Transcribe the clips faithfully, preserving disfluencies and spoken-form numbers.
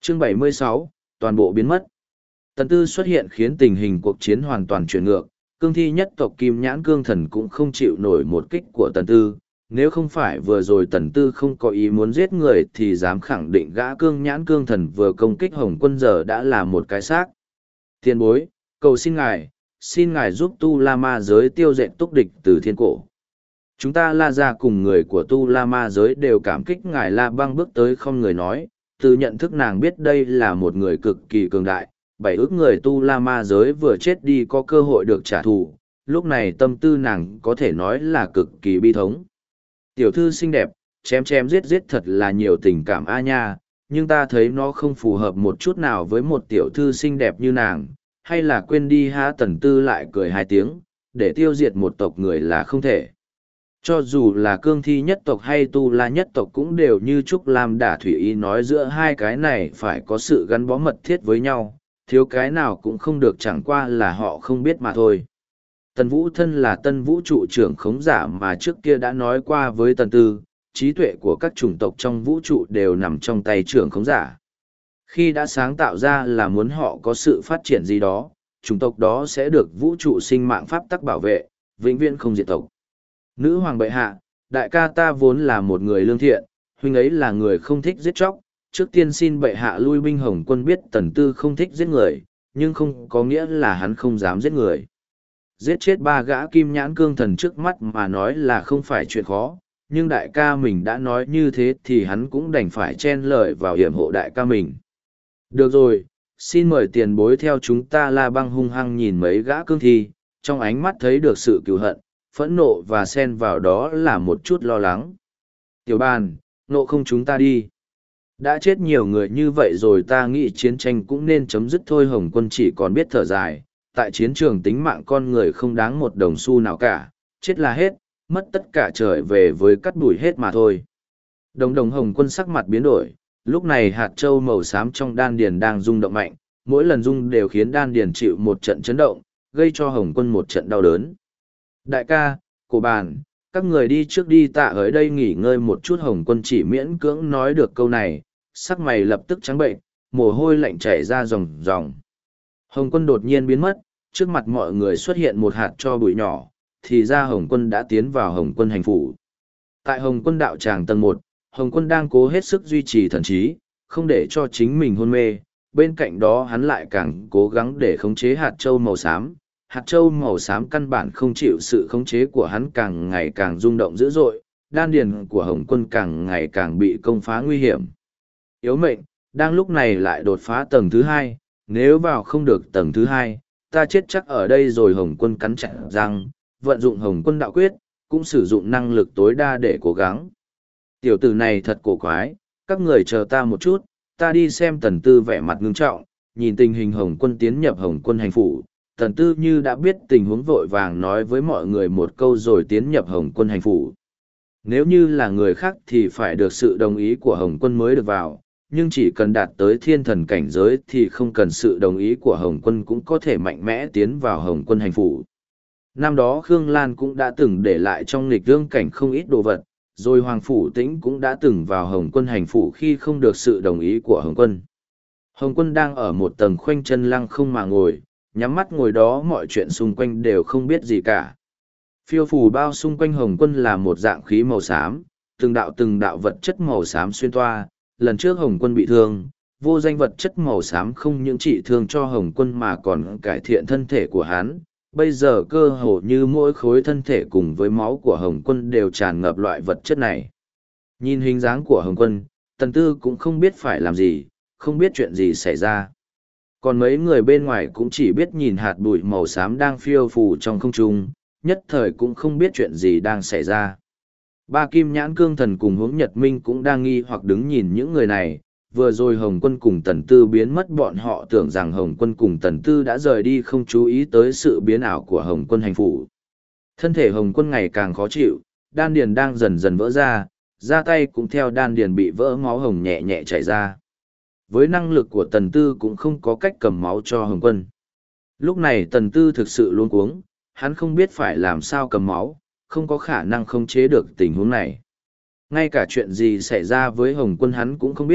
Chương bảy mươi sáu, toàn bộ biến mất. Tần Tư xuất hiện khiến tình hình cuộc chiến hoàn toàn chuyển ngược, cương thi nhất tộc Kim Nhãn Cương Thần cũng không chịu nổi một kích của Tần Tư. Nếu không phải vừa rồi Tần Tư không có ý muốn giết người thì dám khẳng định gã Cương Nhãn Cương Thần vừa công kích Hồng Quân giờ đã là một cái xác. Tiền bối, cầu xin ngài, xin ngài giúp Tu La Ma giới tiêu diệt túc địch từ thiên cổ. Chúng ta La Gia cùng người của Tu La Ma giới đều cảm kích ngài. La Băng bước tới không người nói, từ nhận thức nàng biết đây là một người cực kỳ cường đại. Bảy ước người Tu La Ma giới vừa chết đi có cơ hội được trả thù, lúc này tâm tư nàng có thể nói là cực kỳ bi thống. Tiểu thư xinh đẹp, chém chém giết giết thật là nhiều tình cảm a nha, nhưng ta thấy nó không phù hợp một chút nào với một tiểu thư xinh đẹp như nàng, hay là quên đi ha. Tần Tư lại cười hai tiếng, để tiêu diệt một tộc người là không thể. Cho dù là cương thi nhất tộc hay tu la nhất tộc cũng đều như Trúc Lam Đả Thủy Ý nói giữa hai cái này phải có sự gắn bó mật thiết với nhau, thiếu cái nào cũng không được, chẳng qua là họ không biết mà thôi. Tần Vũ thân là tân vũ trụ trưởng khống giả mà trước kia đã nói qua với Tần Tư, trí tuệ của các chủng tộc trong vũ trụ đều nằm trong tay trưởng khống giả. Khi đã sáng tạo ra là muốn họ có sự phát triển gì đó, chủng tộc đó sẽ được vũ trụ sinh mạng pháp tắc bảo vệ, vĩnh viễn không diệt tộc. Nữ hoàng bệ hạ, đại ca ta vốn là một người lương thiện, huynh ấy là người không thích giết chóc. Trước tiên xin bệ hạ lui binh. Hồng Quân biết Tần Tư không thích giết người, nhưng không có nghĩa là hắn không dám giết người. Giết chết ba gã Kim Nhãn Cương Thần trước mắt mà nói là không phải chuyện khó, nhưng đại ca mình đã nói như thế thì hắn cũng đành phải chen lời vào hiểm hộ đại ca mình. Được rồi, xin mời tiền bối theo chúng ta. La Băng hung hăng nhìn mấy gã cương thi, trong ánh mắt thấy được sự cừu hận, phẫn nộ và xen vào đó là một chút lo lắng. Tiểu Bàn, nộ không chúng ta đi. Đã chết nhiều người như vậy rồi, ta nghĩ chiến tranh cũng nên chấm dứt thôi. Hồng Quân chỉ còn biết thở dài, tại chiến trường tính mạng con người không đáng một đồng xu nào cả, chết là hết, mất tất cả trở về với cắt đuổi hết mà thôi. Đồng đồng Hồng Quân sắc mặt biến đổi, lúc này hạt châu màu xám trong đan điền đang rung động mạnh, mỗi lần rung đều khiến đan điền chịu một trận chấn động, gây cho Hồng Quân một trận đau đớn. Đại ca, Cổ Bàn, các người đi trước đi, tạ ở đây nghỉ ngơi một chút. Hồng Quân chỉ miễn cưỡng nói được câu này, sắc mày lập tức trắng bệnh, mồ hôi lạnh chảy ra ròng ròng. Hồng Quân đột nhiên biến mất, trước mặt mọi người xuất hiện một hạt tro bụi nhỏ, thì ra Hồng Quân đã tiến vào Hồng Quân hành phủ. Tại Hồng Quân đạo tràng tầng một, Hồng Quân đang cố hết sức duy trì thần trí, không để cho chính mình hôn mê, bên cạnh đó hắn lại càng cố gắng để khống chế hạt châu màu xám. Hạt châu màu xám căn bản không chịu sự khống chế của hắn, càng ngày càng rung động dữ dội, đan điền của Hồng Quân càng ngày càng bị công phá nguy hiểm. Yếu mệnh, đang lúc này lại đột phá tầng thứ hai, nếu vào không được tầng thứ hai, ta chết chắc ở đây rồi. Hồng Quân cắn chặt răng, vận dụng Hồng Quân đạo quyết, cũng sử dụng năng lực tối đa để cố gắng. Tiểu tử này thật cổ quái, các người chờ ta một chút, ta đi xem. Tần Tư vẻ mặt ngưng trọng, nhìn tình hình Hồng Quân tiến nhập Hồng Quân hành phủ. Tần Tư như đã biết tình huống vội vàng nói với mọi người một câu rồi tiến nhập Hồng Quân hành phủ. Nếu như là người khác thì phải được sự đồng ý của Hồng Quân mới được vào, nhưng chỉ cần đạt tới thiên thần cảnh giới thì không cần sự đồng ý của Hồng Quân cũng có thể mạnh mẽ tiến vào Hồng Quân hành phủ. Năm đó Khương Lan cũng đã từng để lại trong nghịch thương cảnh không ít đồ vật, rồi Hoàng Phủ Tĩnh cũng đã từng vào Hồng Quân hành phủ khi không được sự đồng ý của Hồng Quân. Hồng Quân đang ở một tầng khoanh chân lăng không mà ngồi, nhắm mắt ngồi đó, mọi chuyện xung quanh đều không biết gì cả. Phiêu phù bao xung quanh Hồng Quân là một dạng khí màu xám, từng đạo từng đạo vật chất màu xám xuyên toa. Lần trước Hồng Quân bị thương, vô danh vật chất màu xám không những trị thương cho Hồng Quân mà còn cải thiện thân thể của hắn. Bây giờ cơ hồ như mỗi khối thân thể cùng với máu của Hồng Quân đều tràn ngập loại vật chất này. Nhìn hình dáng của Hồng Quân, Tần Tư cũng không biết phải làm gì, không biết chuyện gì xảy ra. Còn mấy người bên ngoài cũng chỉ biết nhìn hạt bụi màu xám đang phiêu phù trong không trung, nhất thời cũng không biết chuyện gì đang xảy ra. Ba Kim Nhãn Cương Thần cùng Hướng Nhật Minh cũng đang nghi hoặc đứng nhìn những người này. Vừa rồi Hồng Quân cùng Tần Tư biến mất, bọn họ tưởng rằng Hồng Quân cùng Tần Tư đã rời đi, không chú ý tới sự biến ảo của Hồng Quân hành phủ. Thân thể Hồng Quân ngày càng khó chịu, đan điền đang dần dần vỡ ra, da tay cũng theo đan điền bị vỡ, máu hồng nhẹ nhẹ chảy ra. Với năng lực của Tần Tư cũng không có cách cầm máu cho Hồng Quân. Lúc này Tần Tư thực sự luống cuống, hắn không biết phải làm sao cầm máu, không có khả năng khống chế được tình huống này. Ngay cả chuyện gì xảy ra với Hồng Quân hắn cũng không biết,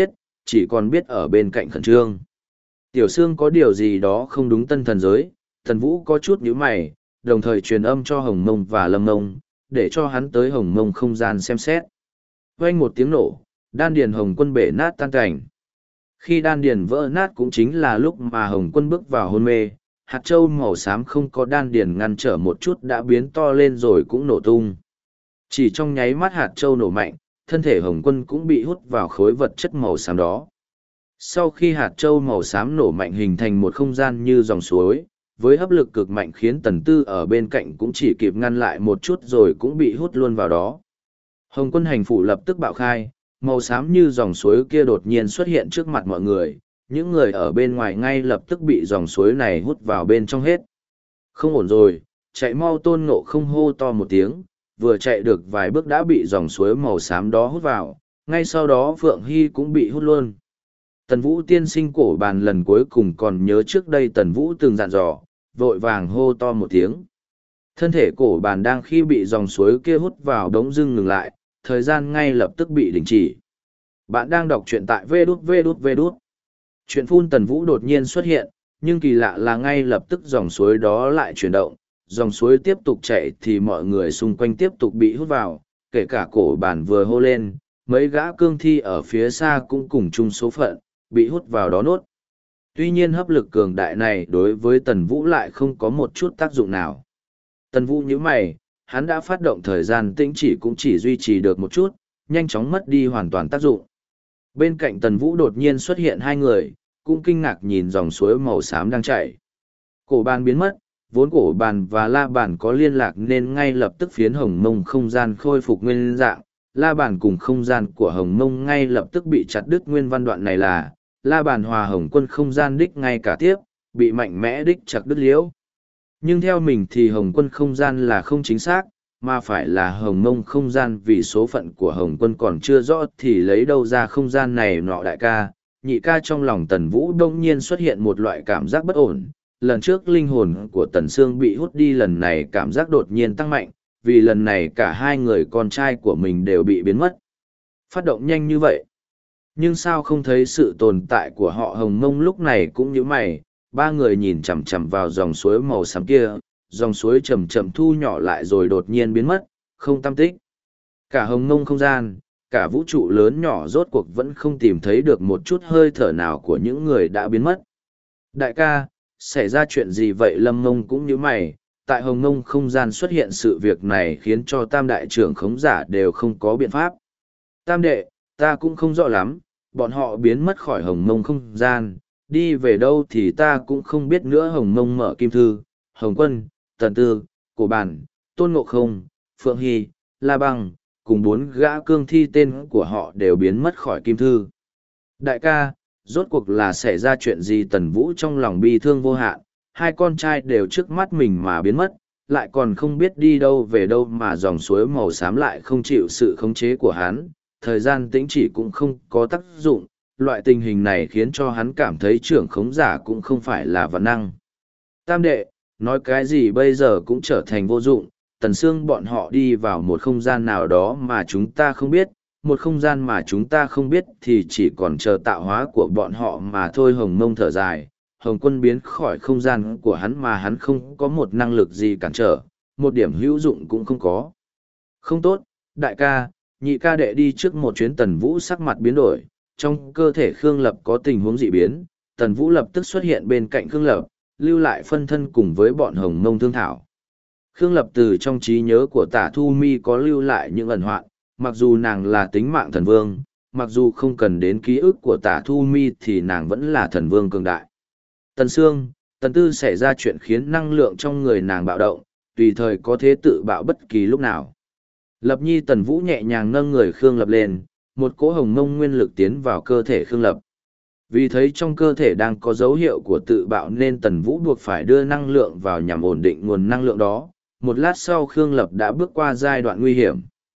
chỉ còn biết ở bên cạnh khẩn trương. Tiểu Sương có điều gì đó không đúng tân thần giới, Tần Vũ có chút nhíu mày, đồng thời truyền âm cho Hồng Mông và Lâm Mông, để cho hắn tới Hồng Mông không gian xem xét. Vang một tiếng nổ, đan điền Hồng Quân bể nát tan cảnh. Khi đan điền vỡ nát cũng chính là lúc mà Hồng Quân bước vào hôn mê, hạt châu màu xám không có đan điền ngăn trở một chút đã biến to lên rồi cũng nổ tung. Chỉ trong nháy mắt hạt châu nổ mạnh, thân thể Hồng Quân cũng bị hút vào khối vật chất màu xám đó. Sau khi hạt châu màu xám nổ mạnh hình thành một không gian như dòng suối, với hấp lực cực mạnh khiến Tần Tư ở bên cạnh cũng chỉ kịp ngăn lại một chút rồi cũng bị hút luôn vào đó. Hồng Quân hành phủ lập tức bạo khai, màu xám như dòng suối kia đột nhiên xuất hiện trước mặt mọi người, những người ở bên ngoài ngay lập tức bị dòng suối này hút vào bên trong hết. Không ổn rồi, chạy mau, Tôn Ngộ Không hô to một tiếng, vừa chạy được vài bước đã bị dòng suối màu xám đó hút vào, ngay sau đó Phượng Hy cũng bị hút luôn. Tần Vũ tiên sinh cổ bàn lần cuối cùng còn nhớ trước đây Tần Vũ từng dặn dò, vội vàng hô to một tiếng. Thân thể cổ bàn đang khi bị dòng suối kia hút vào đống dưng ngừng lại, thời gian ngay lập tức bị đình chỉ. Bạn đang đọc truyện tại vê đút vê đút vê đút. Chuyện phun Tần Vũ đột nhiên xuất hiện, nhưng kỳ lạ là ngay lập tức dòng suối đó lại chuyển động, dòng suối tiếp tục chạy thì mọi người xung quanh tiếp tục bị hút vào, kể cả cổ bàn vừa hô lên, mấy gã cương thi ở phía xa cũng cùng chung số phận, bị hút vào đó nốt. Tuy nhiên hấp lực cường đại này đối với Tần Vũ lại không có một chút tác dụng nào. Tần Vũ nhíu mày, hắn đã phát động thời gian tĩnh chỉ cũng chỉ duy trì được một chút, nhanh chóng mất đi hoàn toàn tác dụng. Bên cạnh Tần Vũ đột nhiên xuất hiện hai người, cũng kinh ngạc nhìn dòng suối màu xám đang chảy. Cổ bàn biến mất, vốn cổ bàn và la bàn có liên lạc nên ngay lập tức phiến Hồng Mông không gian khôi phục nguyên dạng. La bàn cùng không gian của Hồng Mông ngay lập tức bị chặt đứt. Nguyên văn đoạn này là la bàn hòa Hồng Quân không gian đích ngay cả tiếp, bị mạnh mẽ đích chặt đứt liễu. Nhưng theo mình thì Hồng Quân không gian là không chính xác, mà phải là Hồng Mông không gian, vì số phận của Hồng Quân còn chưa rõ thì lấy đâu ra không gian này nọ. Đại ca, nhị ca, trong lòng Tần Vũ đông nhiên xuất hiện một loại cảm giác bất ổn. Lần trước linh hồn của Tần Sương bị hút đi, lần này cảm giác đột nhiên tăng mạnh, vì lần này cả hai người con trai của mình đều bị biến mất. Phát động nhanh như vậy. Nhưng sao không thấy sự tồn tại của họ? Hồng Mông lúc này cũng như mày, ba người nhìn chằm chằm vào dòng suối màu xám kia, dòng suối chậm chậm thu nhỏ lại rồi đột nhiên biến mất, không tăm tích. Cả Hồng Mông không gian, cả vũ trụ lớn nhỏ rốt cuộc vẫn không tìm thấy được một chút hơi thở nào của những người đã biến mất. Đại ca, xảy ra chuyện gì vậy? Lâm Mông cũng như mày, tại Hồng Mông không gian xuất hiện sự việc này khiến cho tam đại trưởng khống giả đều không có biện pháp. Tam đệ, ta cũng không rõ lắm, bọn họ biến mất khỏi Hồng Mông không gian, đi về đâu thì ta cũng không biết nữa. Hồng Mông mở kim thư, Hồng Quân, Tần Tư, Cổ Bản, Tôn Ngộ Không, Phượng Hy, La Băng, cùng bốn gã cương thi tên của họ đều biến mất khỏi kim thư. Đại ca, rốt cuộc là xảy ra chuyện gì? Tần Vũ trong lòng bi thương vô hạn, hai con trai đều trước mắt mình mà biến mất, lại còn không biết đi đâu về đâu, mà dòng suối màu xám lại không chịu sự khống chế của hắn, thời gian tĩnh chỉ cũng không có tác dụng. Loại tình hình này khiến cho hắn cảm thấy trưởng khống giả cũng không phải là vạn năng. Tam đệ, nói cái gì bây giờ cũng trở thành vô dụng. Tần Sương bọn họ đi vào một không gian nào đó mà chúng ta không biết, một không gian mà chúng ta không biết thì chỉ còn chờ tạo hóa của bọn họ mà thôi. Hồng Mông thở dài, Hồng Quân biến khỏi không gian của hắn mà hắn không có một năng lực gì cản trở, một điểm hữu dụng cũng không có. Không tốt, đại ca, nhị ca đệ đi trước một chuyến. Tần Vũ sắc mặt biến đổi, trong cơ thể Khương Lập có tình huống dị biến. Tần Vũ lập tức xuất hiện bên cạnh Khương Lập, lưu lại phân thân cùng với bọn Hồng Mông thương thảo. Khương Lập từ trong trí nhớ của Tả Thu Mi có lưu lại những ẩn hoạn, mặc dù nàng là tính mạng thần vương, mặc dù không cần đến ký ức của Tả Thu Mi thì nàng vẫn là thần vương cường đại. Tần Sương, Tần Tư xảy ra chuyện khiến năng lượng trong người nàng bạo động, tùy thời có thể tự bạo bất kỳ lúc nào. Lập Nhi. Tần Vũ nhẹ nhàng nâng người Khương Lập lên, một cỗ Hồng Mông nguyên lực tiến vào cơ thể Khương Lập. Vì thấy trong cơ thể đang có dấu hiệu của tự bạo nên Tần Vũ buộc phải đưa năng lượng vào nhằm ổn định nguồn năng lượng đó. Một lát sau Khương Lập đã bước qua giai đoạn nguy hiểm.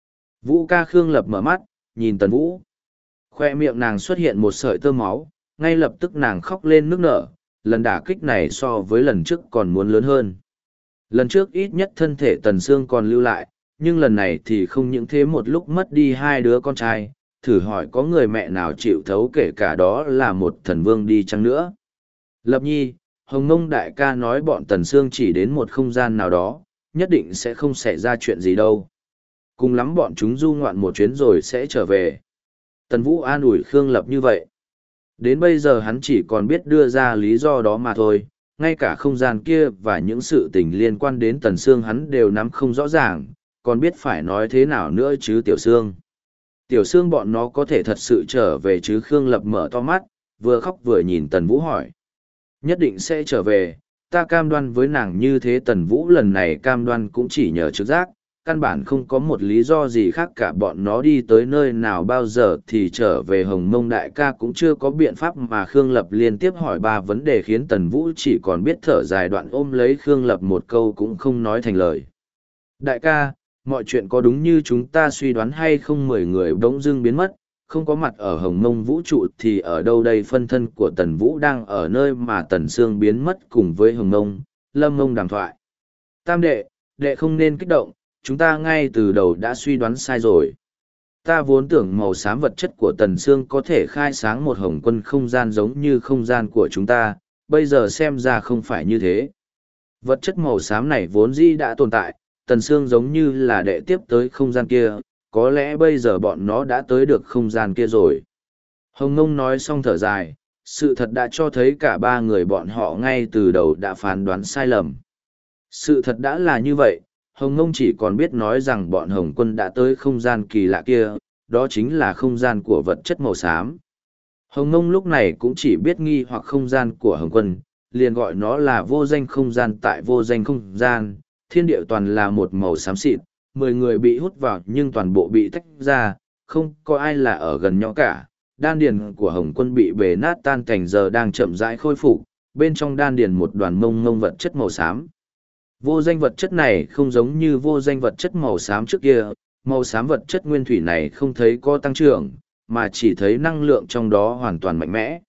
Vũ ca. Khương Lập mở mắt, nhìn Tần Vũ. Khoe miệng nàng xuất hiện một sợi tơ máu, ngay lập tức nàng khóc lên nức nở. Lần đả kích này so với lần trước còn muốn lớn hơn. Lần trước ít nhất thân thể Tần Sương còn lưu lại, nhưng lần này thì không những thế. Một lúc mất đi hai đứa con trai, thử hỏi có người mẹ nào chịu thấu kể cả đó là một thần vương đi chăng nữa. Lập Nhi, Hồng Mông đại ca nói bọn Tần Sương chỉ đến một không gian nào đó, nhất định sẽ không xảy ra chuyện gì đâu. Cùng lắm bọn chúng du ngoạn một chuyến rồi sẽ trở về. Tần Vũ an ủi Khương Lập như vậy. Đến bây giờ hắn chỉ còn biết đưa ra lý do đó mà thôi, ngay cả không gian kia và những sự tình liên quan đến Tần Sương hắn đều nắm không rõ ràng, còn biết phải nói thế nào nữa chứ Tiểu Sương. Tiểu Sương bọn nó có thể thật sự trở về chứ? Khương Lập mở to mắt, vừa khóc vừa nhìn Tần Vũ hỏi. Nhất định sẽ trở về, ta cam đoan với nàng như thế. Tần Vũ lần này cam đoan cũng chỉ nhờ trực giác, căn bản không có một lý do gì khác cả. Bọn nó đi tới nơi nào bao giờ thì trở về. Hồng Mông đại ca cũng chưa có biện pháp mà Khương Lập liên tiếp hỏi ba vấn đề khiến Tần Vũ chỉ còn biết thở dài đoạn ôm lấy Khương Lập một câu cũng không nói thành lời. Đại ca, mọi chuyện có đúng như chúng ta suy đoán hay không? Mười người bỗng dưng biến mất, không có mặt ở Hồng Mông vũ trụ thì ở đâu đây? Phân thân của Tần Vũ đang ở nơi mà Tần Sương biến mất cùng với Hồng Mông, Lâm Mông đàm thoại. Tam đệ, đệ không nên kích động, chúng ta ngay từ đầu đã suy đoán sai rồi. Ta vốn tưởng màu xám vật chất của Tần Sương có thể khai sáng một hồng quân không gian giống như không gian của chúng ta, bây giờ xem ra không phải như thế. Vật chất màu xám này vốn dĩ đã tồn tại, Tần Sương giống như là đệ tiếp tới không gian kia, có lẽ bây giờ bọn nó đã tới được không gian kia rồi. Hồng Ngông nói xong thở dài, sự thật đã cho thấy cả ba người bọn họ ngay từ đầu đã phán đoán sai lầm. Sự thật đã là như vậy, Hồng Ngông chỉ còn biết nói rằng bọn Hồng Quân đã tới không gian kỳ lạ kia, đó chính là không gian của vật chất màu xám. Hồng Ngông lúc này cũng chỉ biết nghi hoặc không gian của Hồng Quân, liền gọi nó là vô danh không gian. Tại vô danh không gian, thiên địa toàn là một màu xám xịt, mười người bị hút vào nhưng toàn bộ bị tách ra, không có ai là ở gần nhau cả. Đan điền của Hồng Quân bị bể nát tan cảnh giờ đang chậm rãi khôi phục, bên trong đan điền một đoàn mông mông vật chất màu xám. Vô danh vật chất này không giống như vô danh vật chất màu xám trước kia, màu xám vật chất nguyên thủy này không thấy có tăng trưởng, mà chỉ thấy năng lượng trong đó hoàn toàn mạnh mẽ.